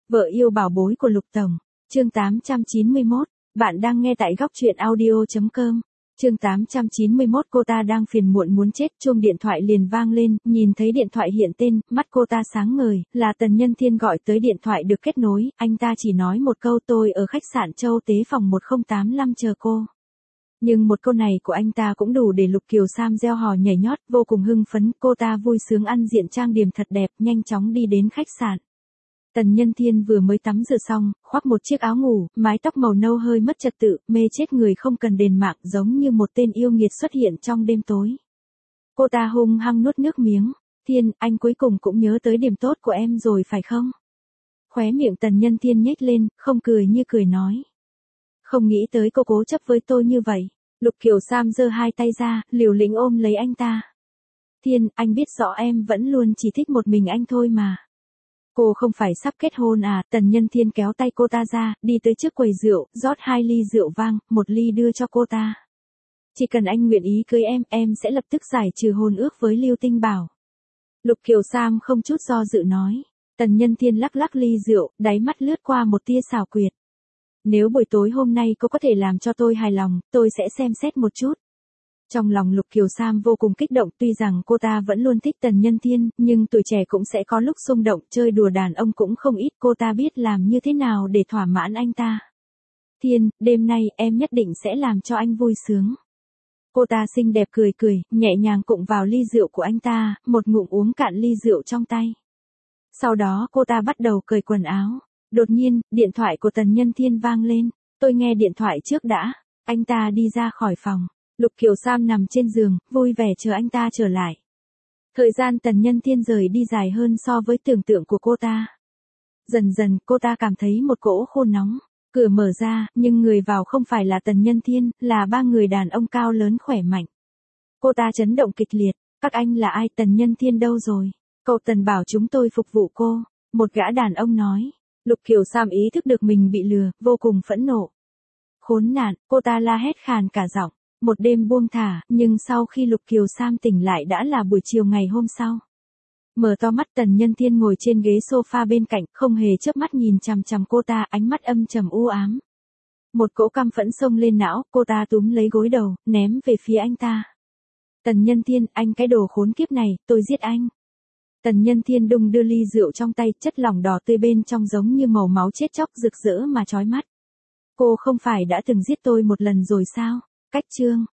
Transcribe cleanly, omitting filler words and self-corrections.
Vợ yêu bảo bối của Lục Tổng. Chương 891. Bạn đang nghe tại góc truyện audio.com. Chương 891. Cô ta đang phiền muộn muốn chết, chuông điện thoại liền vang lên, nhìn thấy điện thoại hiện tên, mắt cô ta sáng ngời, là Tần Nhân Thiên gọi tới. Điện thoại được kết nối, anh ta chỉ nói một câu: tôi ở khách sạn Châu Tế phòng 1085 chờ cô. Nhưng một câu này của anh ta cũng đủ để Lục Kiều Sam reo hò nhảy nhót, vô cùng hưng phấn. Cô ta vui sướng ăn diện trang điểm thật đẹp, nhanh chóng đi đến khách sạn. Tần Nhân Thiên vừa mới tắm rửa xong, khoác một chiếc áo ngủ, mái tóc màu nâu hơi mất trật tự, mê chết người không cần đền mạng, giống như một tên yêu nghiệt xuất hiện trong đêm tối. Cô ta hung hăng nuốt nước miếng. Thiên, anh cuối cùng cũng nhớ tới điểm tốt của em rồi phải không? Khóe miệng Tần Nhân Thiên nhếch lên, không cười như cười nói. Không nghĩ tới cô cố chấp với tôi như vậy. Lục Kiều Sam giơ hai tay ra, liều lĩnh ôm lấy anh ta. Thiên, anh biết rõ em vẫn luôn chỉ thích một mình anh thôi mà. Cô không phải sắp kết hôn à? Tần Nhân Thiên kéo tay cô ta ra, đi tới trước quầy rượu, rót 2 ly rượu vang, 1 ly đưa cho cô ta. Chỉ cần anh nguyện ý cưới em sẽ lập tức giải trừ hôn ước với Lưu Tinh Bảo. Lục Kiều Sam không chút do dự nói. Tần Nhân Thiên lắc lắc ly rượu, đáy mắt lướt qua một tia xảo quyệt. Nếu buổi tối hôm nay cô có thể làm cho tôi hài lòng, tôi sẽ xem xét một chút. Trong lòng Lục Kiều Sam vô cùng kích động, tuy rằng cô ta vẫn luôn thích Tần Nhân Thiên, nhưng tuổi trẻ cũng sẽ có lúc xung động, chơi đùa đàn ông cũng không ít, cô ta biết làm như thế nào để thỏa mãn anh ta. Thiên, đêm nay em nhất định sẽ làm cho anh vui sướng. Cô ta xinh đẹp cười cười, nhẹ nhàng cụng vào ly rượu của anh ta, một ngụm uống cạn ly rượu trong tay. Sau đó cô ta bắt đầu cởi quần áo. Đột nhiên, điện thoại của Tần Nhân Thiên vang lên. Tôi nghe điện thoại trước đã. Anh ta đi ra khỏi phòng. Lục Kiều Sam nằm trên giường, vui vẻ chờ anh ta trở lại. Thời gian Tần Nhân Thiên rời đi dài hơn so với tưởng tượng của cô ta. Dần dần, cô ta cảm thấy một cỗ khô nóng. Cửa mở ra, nhưng người vào không phải là Tần Nhân Thiên, là 3 người đàn ông cao lớn khỏe mạnh. Cô ta chấn động kịch liệt. Các anh là ai? Tần Nhân Thiên đâu rồi? Cậu Tần bảo chúng tôi phục vụ cô. Một gã đàn ông nói. Lục Kiều Sam ý thức được mình bị lừa, vô cùng phẫn nộ. Khốn nạn, cô ta la hét khàn cả giọng. Một đêm buông thả, nhưng sau khi Lục Kiều Sam tỉnh lại đã là buổi chiều ngày hôm sau. Mở to mắt, Tần Nhân Thiên ngồi trên ghế sofa bên cạnh, không hề chớp mắt nhìn chằm chằm cô ta, ánh mắt âm trầm u ám. Một cỗ căm phẫn xông lên não, cô ta túm lấy gối đầu, ném về phía anh ta. Tần Nhân Thiên, anh cái đồ khốn kiếp này, tôi giết anh. Tần Nhân Thiên đung đưa ly rượu trong tay, chất lỏng đỏ tươi bên trong giống như màu máu chết chóc, rực rỡ mà chói mắt. Cô không phải đã từng giết tôi một lần rồi sao? Cách chương.